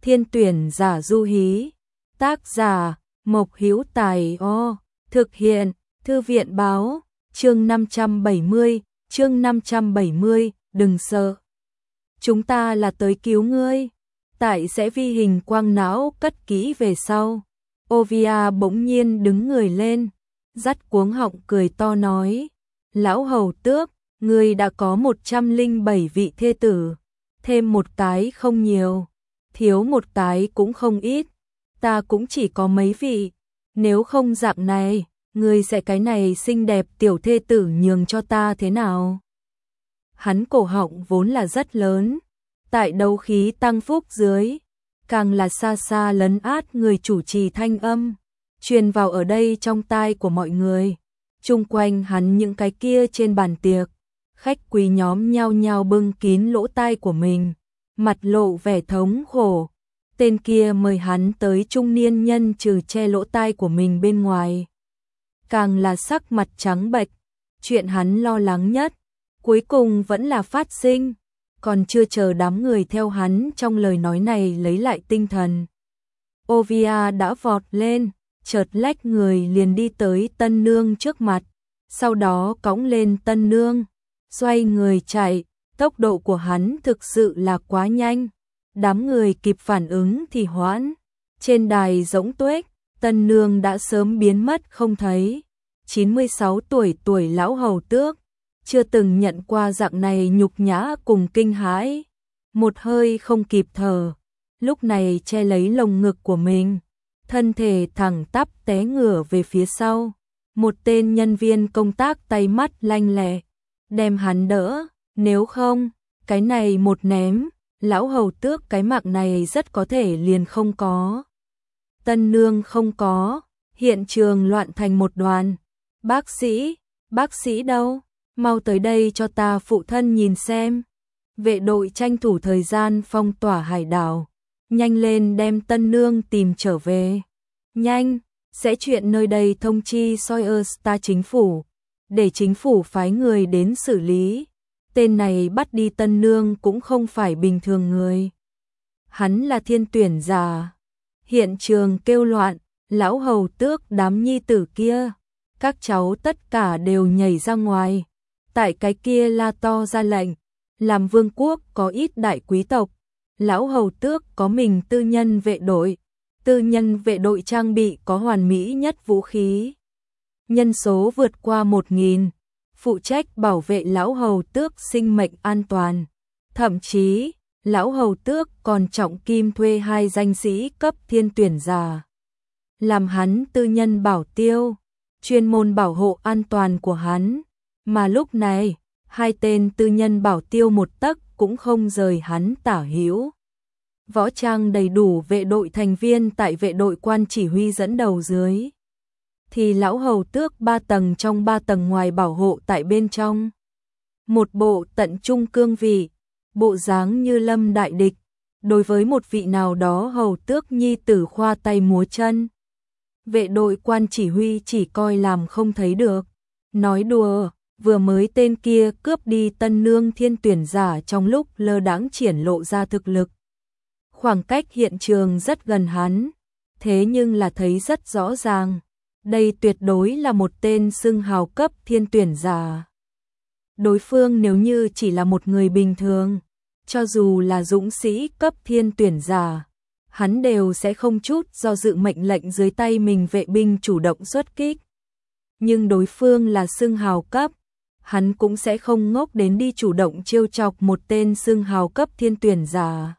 Thiên tuyển giả Du Hí. Tác giả Mộc Hữu Tài. Thực hiện Thư viện báo. Chương 570, đừng sợ. Chúng ta là tới cứu ngươi. Tại sẽ vi hình quang não cất kỹ về sau. Ovia bỗng nhiên đứng người lên, dắt cuống họng cười to nói. Lão hầu tước, ngươi đã có 107 vị thê tử, thêm một cái không nhiều, thiếu một cái cũng không ít, ta cũng chỉ có mấy vị, nếu không dạng này, ngươi sẽ cái này xinh đẹp tiểu thê tử nhường cho ta thế nào? Hắn cổ họng vốn là rất lớn, tại đấu khí tăng phúc dưới, càng là xa xa lấn át người chủ trì thanh âm, truyền vào ở đây trong tai của mọi người. Chung quanh hắn những cái kia trên bàn tiệc, khách quý nhóm nhao nhao bưng kín lỗ tai của mình, mặt lộ vẻ thống khổ. Tên kia mời hắn tới trung niên nhân trừ che lỗ tai của mình bên ngoài, càng là sắc mặt trắng bệch. Chuyện hắn lo lắng nhất, cuối cùng vẫn là phát sinh, còn chưa chờ đám người theo hắn trong lời nói này lấy lại tinh thần. Ovia đã vọt lên, chợt lách người liền đi tới tân nương trước mặt, sau đó cõng lên tân nương, xoay người chạy, tốc độ của hắn thực sự là quá nhanh. Đám người kịp phản ứng thì hoãn, trên đài rỗng tuếch, tân nương đã sớm biến mất không thấy. 96 tuổi lão hầu tước, chưa từng nhận qua dạng này nhục nhã cùng kinh hãi, một hơi không kịp thở, lúc này che lấy lồng ngực của mình, thân thể thẳng tắp té ngửa về phía sau. Một tên nhân viên công tác tay mắt lanh lẹ, đem hắn đỡ, nếu không, cái này một ném, lão hầu tước cái mạng này rất có thể liền không có. Tân nương không có, hiện trường loạn thành một đoàn. Bác sĩ đâu? Mau tới đây cho ta phụ thân nhìn xem. Vệ đội tranh thủ thời gian phong tỏa hải đảo, nhanh lên đem tân nương tìm trở về. Nhanh, sẽ chuyện nơi đây thông chi Soyerstar chính phủ, để chính phủ phái người đến xử lý. Tên này bắt đi tân nương cũng không phải bình thường người. Hắn là thiên tuyển giả. Hiện trường kêu loạn, lão hầu tước đám nhi tử kia, các cháu tất cả đều nhảy ra ngoài. Tại cái kia la to ra lệnh, làm vương quốc có ít đại quý tộc, lão hầu tước có mình tư nhân vệ đội trang bị có hoàn mỹ nhất vũ khí. Nhân số vượt qua 1000, phụ trách bảo vệ lão hầu tước sinh mệnh an toàn. Thậm chí, lão hầu tước còn trọng kim thuê 2 danh sĩ cấp thiên tuyển giả, làm hắn tư nhân bảo tiêu, chuyên môn bảo hộ an toàn của hắn. Mà lúc này, 2 tên tư nhân bảo tiêu một tấc cũng không rời hắn tả hữu. Võ trang đầy đủ vệ đội thành viên tại vệ đội quan chỉ huy dẫn đầu dưới, thì lão hầu tước 3 tầng trong 3 tầng ngoài bảo hộ tại bên trong. Một bộ tận trung cương vị, bộ dáng như lâm đại địch, đối với một vị nào đó hầu tước nhi tử khoa tay múa chân. Vệ đội quan chỉ huy chỉ coi làm không thấy được. Nói đùa, vừa mới tên kia cướp đi tân nương thiên tuyển giả trong lúc lơ đãng triển lộ ra thực lực. Khoảng cách hiện trường rất gần hắn, thế nhưng là thấy rất rõ ràng, đây tuyệt đối là một tên xưng hào cấp thiên tuyển giả. Đối phương nếu như chỉ là một người bình thường, cho dù là dũng sĩ cấp thiên tuyển giả, hắn đều sẽ không chút do dự mệnh lệnh dưới tay mình vệ binh chủ động xuất kích. Nhưng đối phương là xưng hào cấp, hắn cũng sẽ không ngốc đến đi chủ động trêu chọc một tên xưng hào cấp thiên tuyển giả.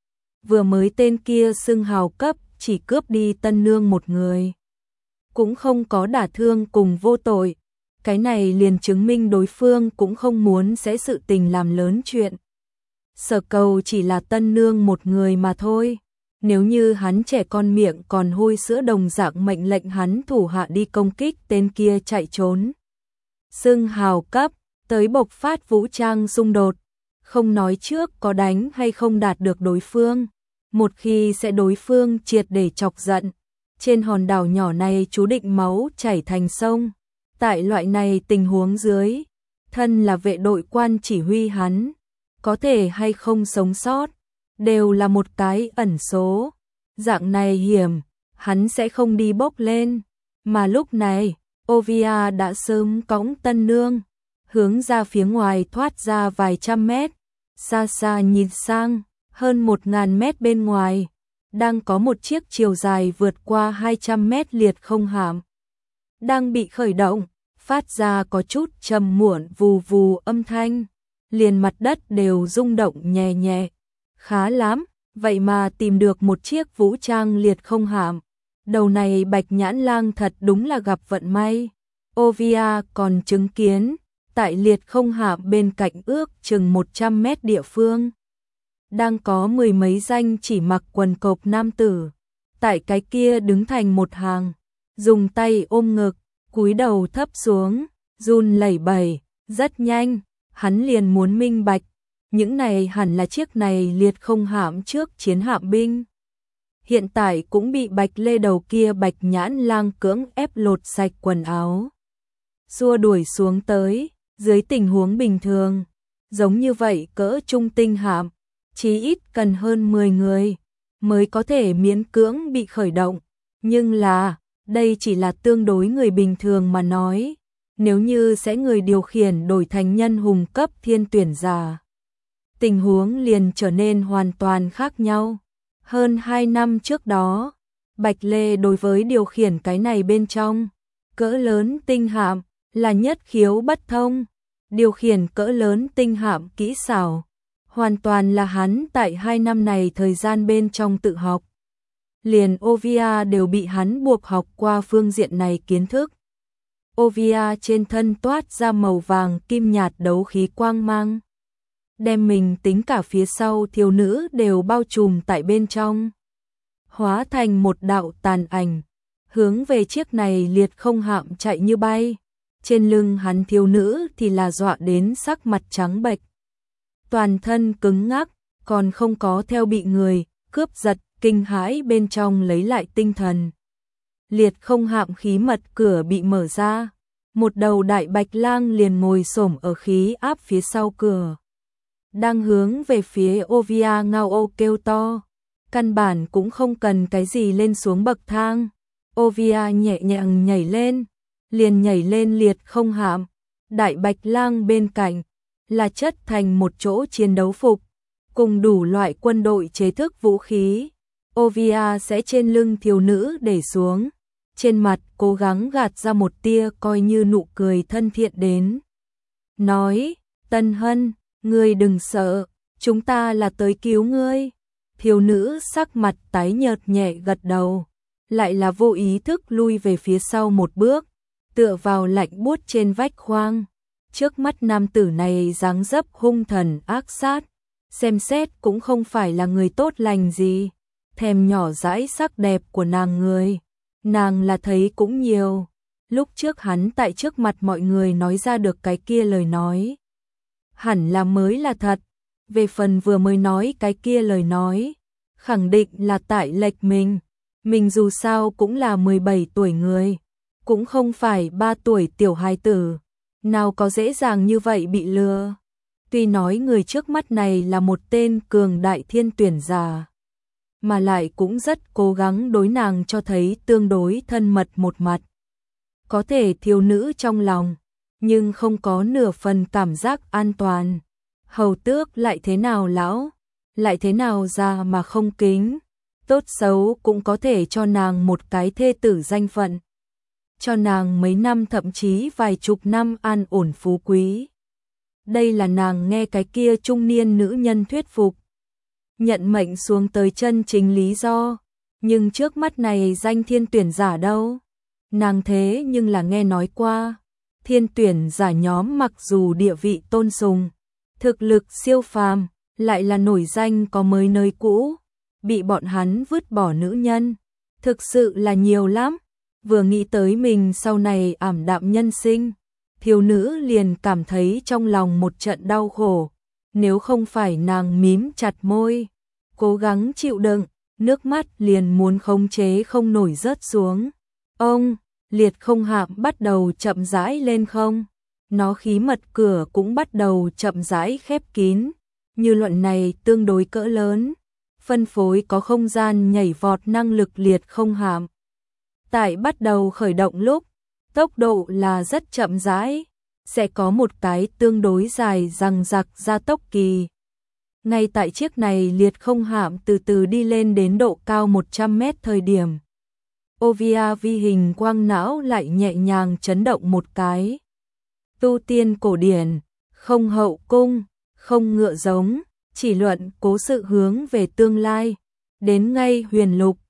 Vừa mới tên kia xưng hào cấp chỉ cướp đi tân nương một người, cũng không có đả thương cùng vô tội. Cái này liền chứng minh đối phương cũng không muốn sẽ sự tình làm lớn chuyện. Sở cầu chỉ là tân nương một người mà thôi. Nếu như hắn trẻ con miệng còn hôi sữa đồng dạng mệnh lệnh hắn thủ hạ đi công kích tên kia chạy trốn. Xưng hào cấp, tới bộc phát vũ trang xung đột, không nói trước có đánh hay không đạt được đối phương. Một khi sẽ đối phương triệt để chọc giận, trên hòn đảo nhỏ này chú định máu chảy thành sông. Tại loại này tình huống dưới, thân là vệ đội quan chỉ huy hắn, có thể hay không sống sót, đều là một cái ẩn số. Dạng này hiểm, hắn sẽ không đi bốc lên. Mà lúc này, Ovia đã sớm cõng Tân Nương, hướng ra phía ngoài thoát ra vài trăm mét. Xa xa nhìn sang, hơn 1000 mét bên ngoài, đang có một chiếc chiều dài vượt qua 200 mét liệt không hạm. Đang bị khởi động, phát ra có chút trầm muộn vù vù âm thanh, liền mặt đất đều rung động nhẹ nhẹ. Khá lắm, vậy mà tìm được một chiếc vũ trang liệt không hạm. Đầu này Bạch Nhãn Lang thật đúng là gặp vận may. Ovia còn chứng kiến, tại liệt không hạm bên cạnh ước chừng 100 mét địa phương, đang có 10 mấy danh chỉ mặc quần cộc nam tử, tại cái kia đứng thành một hàng, dùng tay ôm ngực, cúi đầu thấp xuống, run lẩy bẩy. Rất nhanh, hắn liền muốn minh bạch, những này hẳn là chiếc này liệt không hạm trước chiến hạm binh. Hiện tại cũng bị Bạch Lê đầu kia Bạch Nhãn Lang cưỡng ép lột sạch quần áo, xua đuổi xuống tới. Dưới tình huống bình thường, giống như vậy cỡ trung tinh hạm, chí ít cần hơn 10 người mới có thể miễn cưỡng bị khởi động. Nhưng là, đây chỉ là tương đối người bình thường mà nói. Nếu như sẽ người điều khiển đổi thành nhân hùng cấp thiên tuyển giả, tình huống liền trở nên hoàn toàn khác nhau. Hơn 2 năm trước đó, Bạch Lê đối với điều khiển cái này bên trong cỡ lớn tinh hạm là nhất khiếu bất thông. Điều khiển cỡ lớn tinh hạm kỹ xảo, hoàn toàn là hắn tại 2 năm này thời gian bên trong tự học. Liền Ovia đều bị hắn buộc học qua phương diện này kiến thức. Ovia trên thân toát ra màu vàng kim nhạt đấu khí quang mang, đem mình tính cả phía sau thiếu nữ đều bao trùm tại bên trong, hóa thành một đạo tàn ảnh, hướng về chiếc này liệt không hạm chạy như bay. Trên lưng hắn thiếu nữ thì là dọa đến sắc mặt trắng bệch, toàn thân cứng ngắc, còn không có theo bị người cướp giật kinh hãi bên trong lấy lại tinh thần. Liệt không hạm khí mật cửa bị mở ra, một đầu đại bạch lang liền ngồi xổm ở khí áp phía sau cửa, đang hướng về phía Ovia ngao ô kêu to. Căn bản cũng không cần cái gì lên xuống bậc thang, Ovia nhẹ nhàng nhảy lên, liền nhảy lên liệt không hạm. Đại bạch lang bên cạnh là chất thành một chỗ chiến đấu phục, cùng đủ loại quân đội chế thức vũ khí. Ovia sẽ trên lưng thiếu nữ để xuống, trên mặt cố gắng gạt ra một tia coi như nụ cười thân thiện đến. Nói, Tân Hân, ngươi đừng sợ, chúng ta là tới cứu ngươi. Thiếu nữ sắc mặt tái nhợt nhẹ gật đầu, lại là vô ý thức lui về phía sau một bước, tựa vào lạnh buốt trên vách khoang. Trước mắt nam tử này dáng dấp hung thần ác sát, xem xét cũng không phải là người tốt lành gì. Thèm nhỏ dãi sắc đẹp của nàng người, nàng là thấy cũng nhiều. Lúc trước hắn tại trước mặt mọi người nói ra được cái kia lời nói, hẳn là mới là thật. Về phần vừa mới nói cái kia lời nói, khẳng định là tại lệch mình dù sao cũng là 17 tuổi người, cũng không phải 3 tuổi tiểu hài tử, nào có dễ dàng như vậy bị lừa. Tuy nói người trước mắt này là một tên cường đại thiên tuyển giả, mà lại cũng rất cố gắng đối nàng cho thấy tương đối thân mật một mặt. Có thể thiếu nữ trong lòng, nhưng không có nửa phần cảm giác an toàn. Hầu tước lại thế nào lão, lại thế nào già mà không kính, tốt xấu cũng có thể cho nàng một cái thê tử danh phận, cho nàng mấy năm thậm chí vài chục năm an ổn phú quý. Đây là nàng nghe cái kia trung niên nữ nhân thuyết phục, nhận mệnh xuống tới chân chính lý do. Nhưng trước mắt này danh thiên tuyển giả đâu, nàng thế nhưng là nghe nói qua. Thiên tuyển giả nhóm mặc dù địa vị tôn sùng, thực lực siêu phàm, lại là nổi danh có mới nơi cũ, bị bọn hắn vứt bỏ nữ nhân, thực sự là nhiều lắm. Vừa nghĩ tới mình sau này ảm đạm nhân sinh, thiếu nữ liền cảm thấy trong lòng một trận đau khổ. Nếu không phải nàng mím chặt môi, cố gắng chịu đựng, nước mắt liền muốn khống chế không nổi rớt xuống. Ông, liệt không hạm bắt đầu chậm rãi lên không, nó khí mật cửa cũng bắt đầu chậm rãi khép kín. Như luận này tương đối cỡ lớn, phân phối có không gian nhảy vọt năng lực liệt không hạm. Tại bắt đầu khởi động lúc, tốc độ là rất chậm rãi, sẽ có một cái tương đối dài dằng dặc gia tốc kỳ. Ngay tại chiếc này liệt không hạm từ từ đi lên đến độ cao 100 mét thời điểm. Ovia vi hình quang não lại nhẹ nhàng chấn động một cái. Tu tiên cổ điển, không hậu cung, không ngựa giống, chỉ luận cố sự hướng về tương lai. Đến ngay huyền lục,